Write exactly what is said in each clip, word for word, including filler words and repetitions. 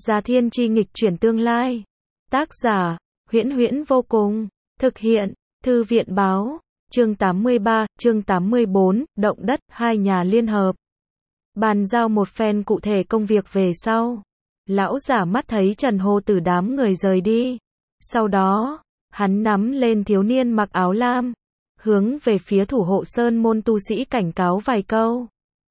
Gia Thiên Chi nghịch chuyển tương lai. Tác giả, Huyễn Huyễn vô cùng. Thực hiện, Thư viện báo. Chương tám mươi ba, chương tám mươi bốn, động đất, hai nhà liên hợp. Bàn giao một phen cụ thể công việc về sau. Lão giả mắt thấy Trần Hồ Tử đám người rời đi. Sau đó, hắn nắm lên thiếu niên mặc áo lam, hướng về phía thủ hộ sơn môn tu sĩ cảnh cáo vài câu.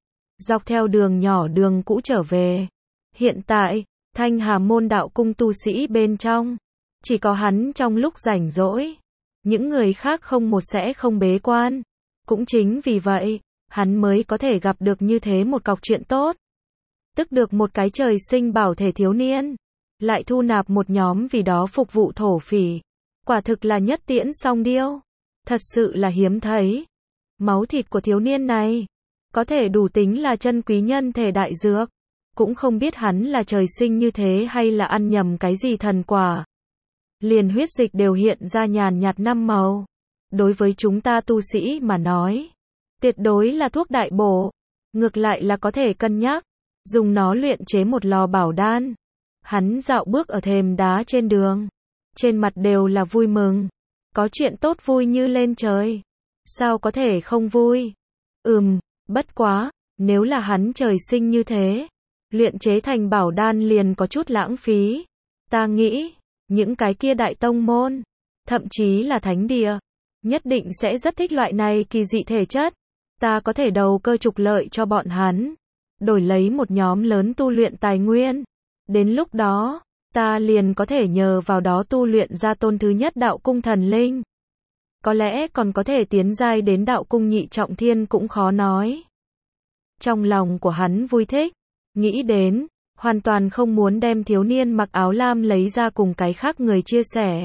Dọc theo đường nhỏ đường cũ trở về. Hiện tại, Thanh Hà môn đạo cung tu sĩ bên trong, chỉ có hắn trong lúc rảnh rỗi. Những người khác không một sẽ không bế quan. Cũng chính vì vậy, hắn mới có thể gặp được như thế một cọc chuyện tốt. Tức được một cái trời sinh bảo thể thiếu niên, lại thu nạp một nhóm vì đó phục vụ thổ phỉ. Quả thực là nhất tiễn song điêu. Thật sự là hiếm thấy. Máu thịt của thiếu niên này, có thể đủ tính là chân quý nhân thể đại dược. Cũng không biết hắn là trời sinh như thế hay là ăn nhầm cái gì thần quả. Liền huyết dịch đều hiện ra nhàn nhạt năm màu. Đối với chúng ta tu sĩ mà nói, tuyệt đối là thuốc đại bổ. Ngược lại là có thể cân nhắc, dùng nó luyện chế một lò bảo đan. Hắn dạo bước ở thềm đá trên đường, trên mặt đều là vui mừng. Có chuyện tốt vui như lên trời, sao có thể không vui. Ừm, bất quá, nếu là hắn trời sinh như thế, luyện chế thành bảo đan liền có chút lãng phí. Ta nghĩ, những cái kia đại tông môn, thậm chí là thánh địa, nhất định sẽ rất thích loại này kỳ dị thể chất. Ta có thể đầu cơ trục lợi cho bọn hắn, đổi lấy một nhóm lớn tu luyện tài nguyên. Đến lúc đó, ta liền có thể nhờ vào đó tu luyện ra tôn thứ nhất đạo cung thần linh. Có lẽ còn có thể tiến giai đến đạo cung nhị trọng thiên cũng khó nói. Trong lòng của hắn vui thích, nghĩ đến, hoàn toàn không muốn đem thiếu niên mặc áo lam lấy ra cùng cái khác người chia sẻ.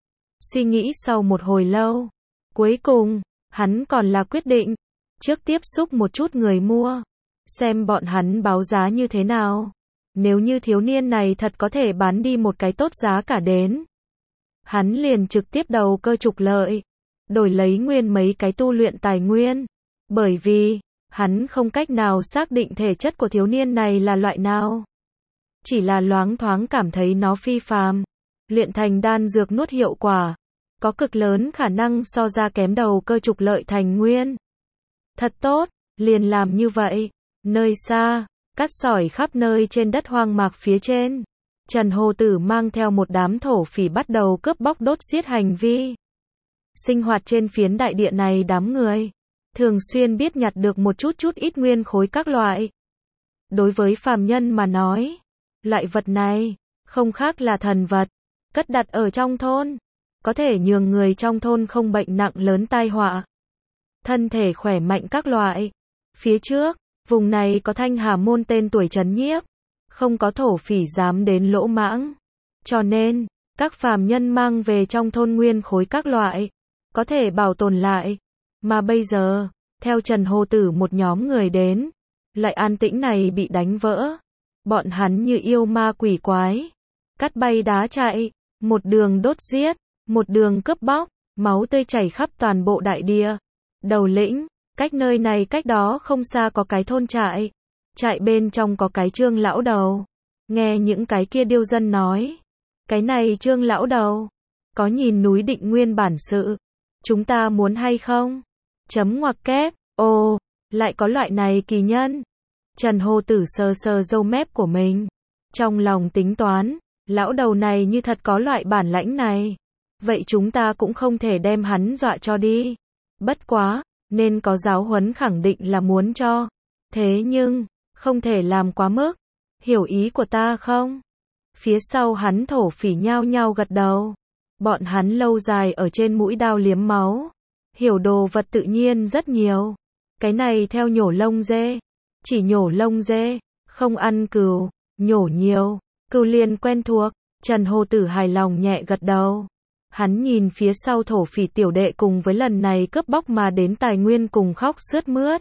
Suy nghĩ sau một hồi lâu, cuối cùng, hắn còn là quyết định, trước tiếp xúc một chút người mua, xem bọn hắn báo giá như thế nào. Nếu như thiếu niên này thật có thể bán đi một cái tốt giá cả đến, hắn liền trực tiếp đầu cơ trục lợi, đổi lấy nguyên mấy cái tu luyện tài nguyên. Bởi vì, hắn không cách nào xác định thể chất của thiếu niên này là loại nào. Chỉ là loáng thoáng cảm thấy nó phi phàm, luyện thành đan dược nuốt hiệu quả, có cực lớn khả năng so ra kém đầu cơ trục lợi thành nguyên. Thật tốt, liền làm như vậy. Nơi xa, cát sỏi khắp nơi trên đất hoang mạc phía trên, Trần Hồ Tử mang theo một đám thổ phỉ bắt đầu cướp bóc đốt giết hành vi. Sinh hoạt trên phiến đại địa này đám người, thường xuyên biết nhặt được một chút chút ít nguyên khối các loại. Đối với phàm nhân mà nói, loại vật này, không khác là thần vật, cất đặt ở trong thôn, có thể nhường người trong thôn không bệnh nặng lớn tai họa. Thân thể khỏe mạnh các loại. Phía trước, vùng này có Thanh Hà môn tên tuổi trấn nhiếp, không có thổ phỉ dám đến lỗ mãng. Cho nên, các phàm nhân mang về trong thôn nguyên khối các loại, có thể bảo tồn lại. Mà bây giờ, theo Trần Hồ Tử một nhóm người đến, lại an tĩnh này bị đánh vỡ. Bọn hắn như yêu ma quỷ quái, cắt bay đá chạy, một đường đốt giết, một đường cướp bóc, máu tươi chảy khắp toàn bộ đại địa. Đầu lĩnh, cách nơi này cách đó không xa có cái thôn trại. Trại bên trong có cái Trương lão đầu. Nghe những cái kia điêu dân nói, cái này Trương lão đầu, có nhìn núi Định Nguyên bản sự. Chúng ta muốn hay không? Chấm ngoặc kép, ồ, lại có loại này kỳ nhân. Trần Hồ Tử sờ sờ râu mép của mình, trong lòng tính toán, lão đầu này như thật có loại bản lãnh này, vậy chúng ta cũng không thể đem hắn dọa cho đi. Bất quá, nên có giáo huấn khẳng định là muốn cho. Thế nhưng, không thể làm quá mức. Hiểu ý của ta không? Phía sau hắn thổ phỉ nhao nhao gật đầu. Bọn hắn lâu dài ở trên mũi đao liếm máu. Hiểu đồ vật tự nhiên rất nhiều. Cái này theo nhổ lông dê. Chỉ nhổ lông dê, không ăn cừu, nhổ nhiều, cừu liền quen thuộc. Trần Hồ Tử hài lòng nhẹ gật đầu. Hắn nhìn phía sau thổ phỉ tiểu đệ cùng với lần này cướp bóc mà đến tài nguyên cùng khóc sướt mướt.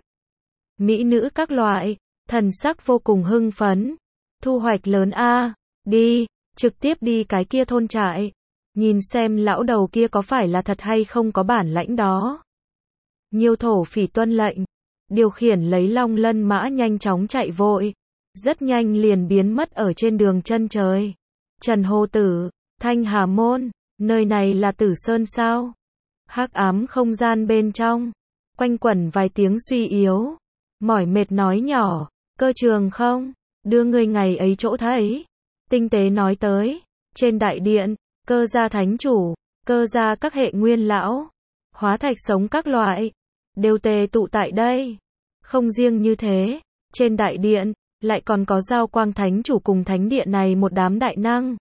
Mỹ nữ các loại, thần sắc vô cùng hưng phấn. Thu hoạch lớn a, đi, trực tiếp đi cái kia thôn trại. Nhìn xem lão đầu kia có phải là thật hay không có bản lãnh đó. Nhiều thổ phỉ tuân lệnh, điều khiển lấy long lân mã nhanh chóng chạy vội. rất nhanh liền biến mất ở trên đường chân trời. Trần Hồ Tử, Thanh Hà Môn, nơi này là Tử Sơn sao? Hắc ám không gian bên trong, quanh quẩn vài tiếng suy yếu, mỏi mệt nói nhỏ, Cơ Trường không, đưa người ngày ấy chỗ thấy. Tinh tế nói tới, trên đại điện, Cơ gia thánh chủ, Cơ gia các hệ nguyên lão, hóa thạch sống các loại, đều tề tụ tại đây. Không riêng như thế, trên đại điện, lại còn có Giao Quang thánh chủ cùng thánh địa này một đám đại năng.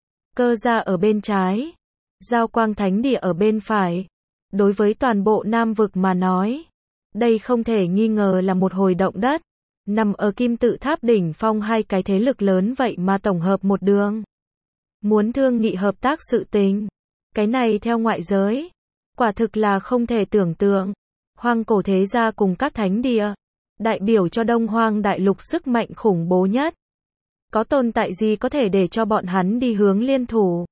Cơ gia ở bên trái, Giao Quang thánh địa ở bên phải. Đối với toàn bộ Nam vực mà nói, đây không thể nghi ngờ là một hồi động đất. Nằm ở Kim Tự Tháp đỉnh phong hai cái thế lực lớn vậy mà tổng hợp một đường. Muốn thương nghị hợp tác sự tình. Cái này theo ngoại giới, quả thực là không thể tưởng tượng. Hoang cổ thế gia cùng các thánh địa, đại biểu cho Đông Hoang đại lục sức mạnh khủng bố nhất. Có tồn tại gì có thể để cho bọn hắn đi hướng liên thủ?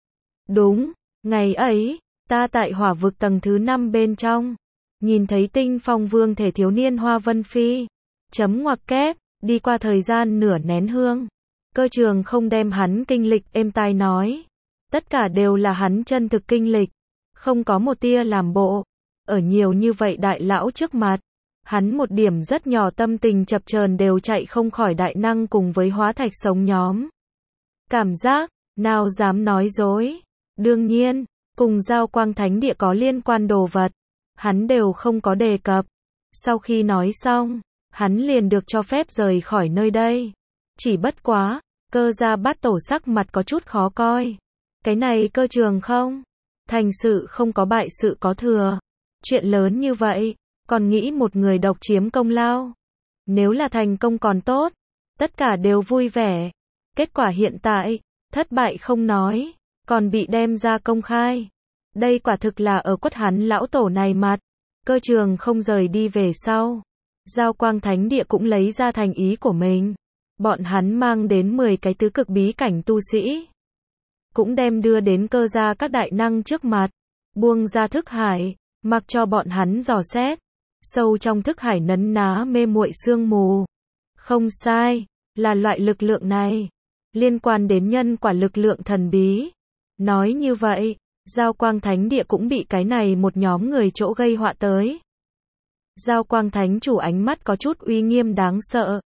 Đúng, ngày ấy, ta tại hỏa vực tầng thứ năm bên trong, nhìn thấy Tinh Phong Vương thể thiếu niên Hoa Vân Phi. Chấm ngoặc kép, đi qua thời gian nửa nén hương. Cơ Trường không đem hắn kinh lịch êm tai nói. Tất cả đều là hắn chân thực kinh lịch, không có một tia làm bộ. Ở nhiều như vậy đại lão trước mặt, hắn một điểm rất nhỏ tâm tình chập chờn đều chạy không khỏi đại năng cùng với hóa thạch sống nhóm. Cảm giác, nào dám nói dối. Đương nhiên, cùng Giao Quang thánh địa có liên quan đồ vật, hắn đều không có đề cập. Sau khi nói xong, hắn liền được cho phép rời khỏi nơi đây. Chỉ bất quá, Cơ gia Bát tổ sắc mặt có chút khó coi. Cái này Cơ Trường không? Thành sự không có bại sự có thừa. Chuyện lớn như vậy, còn nghĩ một người độc chiếm công lao. Nếu là thành công còn tốt, tất cả đều vui vẻ. Kết quả hiện tại, thất bại không nói, còn bị đem ra công khai. Đây quả thực là ở quất hắn lão tổ này mặt. Cơ Trường không rời đi về sau. Giao Quang thánh địa cũng lấy ra thành ý của mình. Bọn hắn mang đến mười cái tứ cực bí cảnh tu sĩ. Cũng đem đưa đến Cơ gia các đại năng trước mặt. Buông ra thức hải, mặc cho bọn hắn dò xét. Sâu trong thức hải nấn ná mê muội sương mù. Không sai, là loại lực lượng này. Liên quan đến nhân quả lực lượng thần bí. Nói như vậy, Giao Quang thánh địa cũng bị cái này một nhóm người chỗ gây họa tới. Giao Quang thánh chủ ánh mắt có chút uy nghiêm đáng sợ.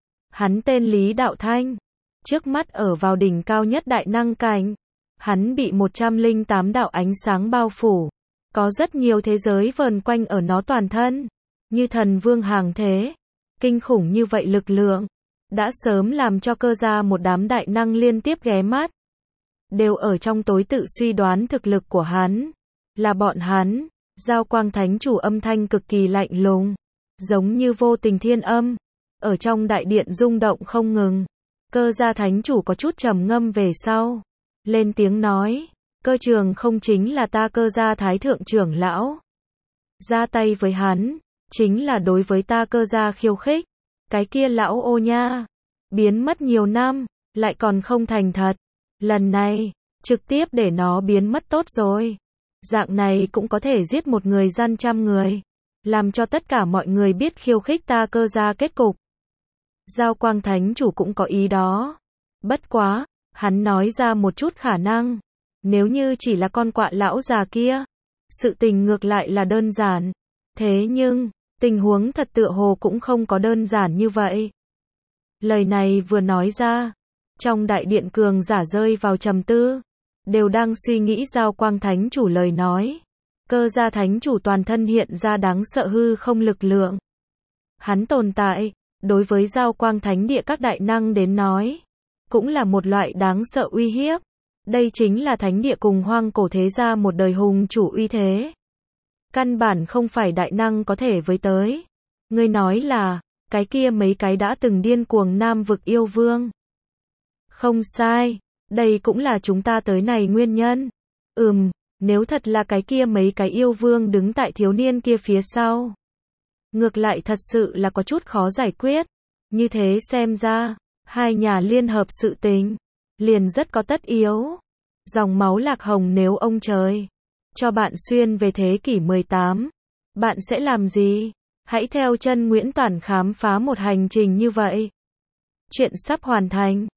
Hắn tên Lý Đạo Thanh, trước mắt ở vào đỉnh cao nhất đại năng cảnh. Hắn bị một trăm lẻ tám đạo ánh sáng bao phủ, có rất nhiều thế giới vờn quanh ở nó toàn thân, như thần vương hàng thế. Kinh khủng như vậy lực lượng, đã sớm làm cho Cơ gia một đám đại năng liên tiếp ghé mắt. Đều ở trong tối tự suy đoán thực lực của hắn. Là bọn hắn. Giao Quang thánh chủ âm thanh cực kỳ lạnh lùng, giống như vô tình thiên âm, ở trong đại điện rung động không ngừng. Cơ gia thánh chủ có chút trầm ngâm về sau, lên tiếng nói, Cơ Trường không chính là ta Cơ gia thái thượng trưởng lão. Ra tay với hắn, chính là đối với ta Cơ gia khiêu khích. Cái kia lão ô nha, biến mất nhiều năm, lại còn không thành thật. Lần này, trực tiếp để nó biến mất tốt rồi. Dạng này cũng có thể giết một người gian trăm người. Làm cho tất cả mọi người biết khiêu khích ta Cơ gia kết cục. Giao Quang thánh chủ cũng có ý đó. Bất quá, hắn nói ra một chút khả năng. Nếu như chỉ là con quạ lão già kia, sự tình ngược lại là đơn giản. Thế nhưng, tình huống thật tựa hồ cũng không có đơn giản như vậy. Lời này vừa nói ra, trong đại điện cường giả rơi vào trầm tư, đều đang suy nghĩ Giao Quang thánh chủ lời nói. Cơ gia thánh chủ toàn thân hiện ra đáng sợ hư không lực lượng. Hắn tồn tại, đối với Giao Quang thánh địa các đại năng đến nói, cũng là một loại đáng sợ uy hiếp. Đây chính là thánh địa cùng hoang cổ thế gia một đời hùng chủ uy thế. Căn bản không phải đại năng có thể với tới. Ngươi nói là, cái kia mấy cái đã từng điên cuồng Nam vực yêu vương. Không sai, đây cũng là chúng ta tới này nguyên nhân. Ừm, nếu thật là cái kia mấy cái yêu vương đứng tại thiếu niên kia phía sau. Ngược lại thật sự là có chút khó giải quyết. Như thế xem ra, hai nhà liên hợp sự tình, liền rất có tất yếu. Dòng máu lạc hồng nếu ông trời cho bạn xuyên về thế kỷ mười tám, bạn sẽ làm gì? Hãy theo chân Nguyễn Toản khám phá một hành trình như vậy. Chuyện sắp hoàn thành.